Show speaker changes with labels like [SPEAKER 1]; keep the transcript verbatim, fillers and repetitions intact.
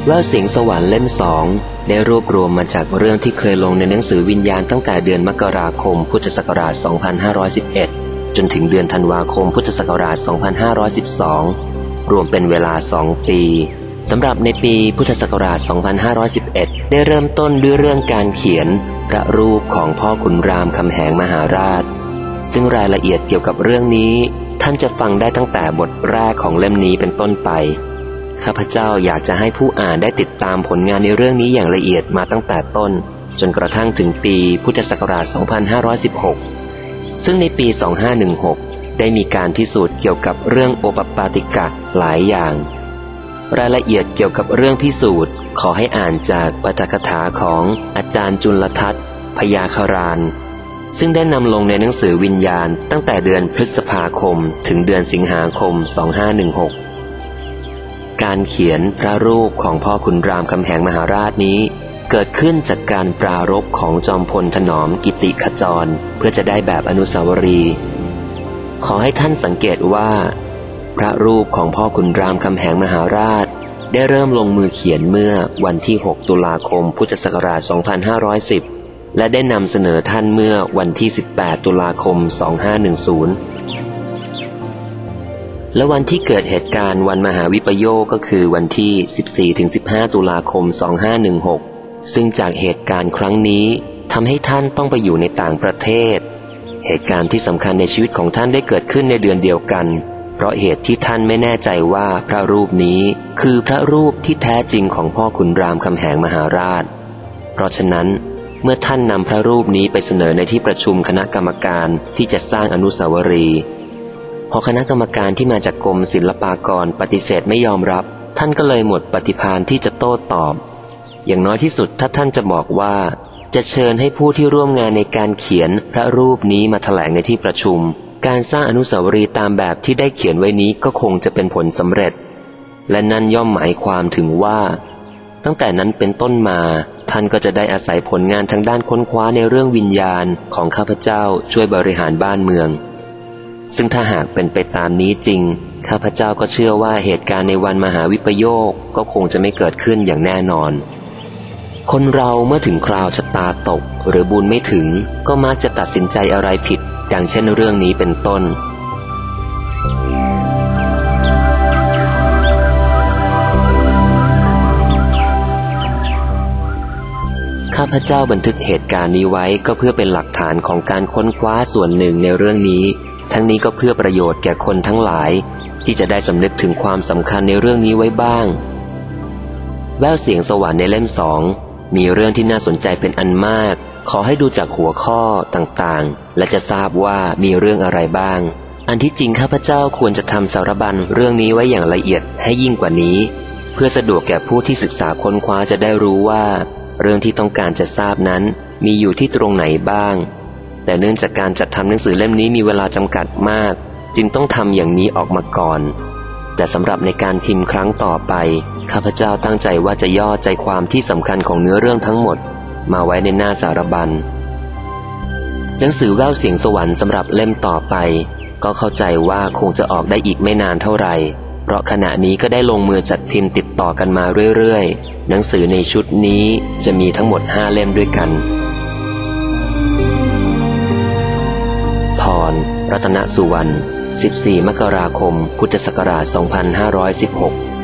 [SPEAKER 1] แววเสียงสวรรค์เล่มสองได้รวบรวมมาจากเรื่องที่เคยลงในหนังสือวิญญาณตั้งแต่เดือนมกราคมพุทธศักราช สองพันห้าร้อยสิบเอ็ด จนถึงเดือนธันวาคมพุทธศักราช สองพันห้าร้อยสิบสอง รวมเป็นเวลาสองปีสำหรับในปีพุทธศักราช สองพันห้าร้อยสิบเอ็ด ได้เริ่มต้นด้วยเรื่องการเขียนพระรูปของพ่อขุนรามคำแหงมหาราชซึ่งรายละเอียดเกี่ยวกับเรื่องนี้ท่านจะฟังได้ตั้งแต่บทแรกของเล่มนี้เป็นต้นไปข้าพเจ้าอยากจะให้ผู้อ่านได้ติดตามผลงานในเรื่องนี้อย่างละเอียดมาตั้งแต่ต้นจนกระทั่งถึงปีพุทธศักราช สองพันห้าร้อยสิบหก ซึ่งในปี สองพันห้าร้อยสิบหก ได้มีการพิสูจน์เกี่ยวกับเรื่องโอปปาติกะหลายอย่างรายละเอียดเกี่ยวกับเรื่องพิสูจน์ขอให้อ่านจากปาฐกถาของอาจารย์จุลทัศน์พยาคารานซึ่งได้นำลงในหนังสือวิญญาณตั้งแต่เดือนพฤษภาคมถึงเดือนสิงหาคม สองพันห้าร้อยสิบหก การเขียนพระรูปของพ่อขุนรามคำแหงมหาราชนี้เกิดขึ้นจากการปรารภของจอมพลถนอมกิติขจรเพื่อจะได้แบบอนุสาวรีย์ขอให้ท่านสังเกตว่าพระรูปของพ่อขุนรามคำแหงมหาราชได้เริ่มลงมือเขียนเมื่อวันที่หกตุลาคมพุทธศักราช สองพันห้าร้อยสิบ และได้นำเสนอท่านเมื่อวันที่สิบแปดตุลาคม สองพันห้าร้อยสิบ และวันที่เกิดเหตุการณ์วันมหาวิปโยคก็คือวันที่ สิบสี่ถึงสิบห้า ตุลาคม สองพันห้าร้อยสิบหก ซึ่งจากเหตุการณ์ครั้งนี้ทำให้ท่านต้องไปอยู่ในต่างประเทศเหตุการณ์ที่สำคัญในชีวิตของท่านได้เกิดขึ้นในเดือนเดียวกันเพราะเหตุที่ท่านไม่แน่ใจว่าพระรูปนี้คือพระรูปที่แท้จริงของพ่อขุนรามคำแหงมหาราชเพราะฉะนั้นเมื่อท่านนำพระรูปนี้ไปเสนอในที่ประชุมคณะกรรมการที่จะสร้างอนุสาวรีย์พอคณะกรรมการที่มาจากกรมศิลปากรปฏิเสธไม่ยอมรับท่านก็เลยหมดปฏิภาณที่จะโต้ตอบอย่างน้อยที่สุดถ้าท่านจะบอกว่าจะเชิญให้ผู้ที่ร่วมงานในการเขียนพระรูปนี้มาแถลงในที่ประชุมการสร้างอนุสาวรีย์ตามแบบที่ได้เขียนไว้นี้ก็คงจะเป็นผลสำเร็จและนั่นย่อมหมายความถึงว่าตั้งแต่นั้นเป็นต้นมาท่านก็จะได้อาศัยผลงานทางด้านค้นคว้าในเรื่องวิญญาณของข้าพเจ้าช่วยบริหารบ้านเมืองซึ่งถ้าหากเป็นไปตามนี้จริงข้าพเจ้าก็เชื่อว่าเหตุการณ์ในวันมหาวิปโยคก็คงจะไม่เกิดขึ้นอย่างแน่นอนคนเราเมื่อถึงคราวชะตาตกหรือบุญไม่ถึงก็มักจะตัดสินใจอะไรผิดดังเช่นเรื่องนี้เป็นต้นข้าพเจ้าบันทึกเหตุการณ์นี้ไว้ก็เพื่อเป็นหลักฐานของการค้นคว้าส่วนหนึ่งในเรื่องนี้ทั้งนี้ก็เพื่อประโยชน์แก่คนทั้งหลายที่จะได้สำนึกถึงความสำคัญในเรื่องนี้ไว้บ้างแววเสียงสวรรค์ในเล่มสองมีเรื่องที่น่าสนใจเป็นอันมากขอให้ดูจากหัวข้อต่างๆและจะทราบว่ามีเรื่องอะไรบ้างอันที่จริงข้าพเจ้าควรจะทำสารบัญเรื่องนี้ไว้อย่างละเอียดให้ยิ่งกว่านี้เพื่อสะดวกแก่ผู้ที่ศึกษาค้นคว้าจะได้รู้ว่าเรื่องที่ต้องการจะทราบนั้นมีอยู่ที่ตรงไหนบ้างแต่เนื่องจากการจัดทำหนังสือเล่มนี้มีเวลาจำกัดมากจึงต้องทำอย่างนี้ออกมาก่อนแต่สำหรับในการพิมพ์ครั้งต่อไปข้าพเจ้าตั้งใจว่าจะย่อใจความที่สำคัญของเนื้อเรื่องทั้งหมดมาไว้ในหน้าสารบัญหนังสือแววเสียงสวรรค์สำหรับเล่มต่อไปก็เข้าใจว่าคงจะออกได้อีกไม่นานเท่าไหร่เพราะขณะนี้ก็ได้ลงมือจัดพิมพ์ติดต่อกันมาเรื่อยๆหนังสือในชุดนี้จะมีทั้งหมดห้าเล่มด้วยกันพร รัตนสุวรรณ สิบสี่ มกราคม พุทธศักราช สองพันห้าร้อยสิบหก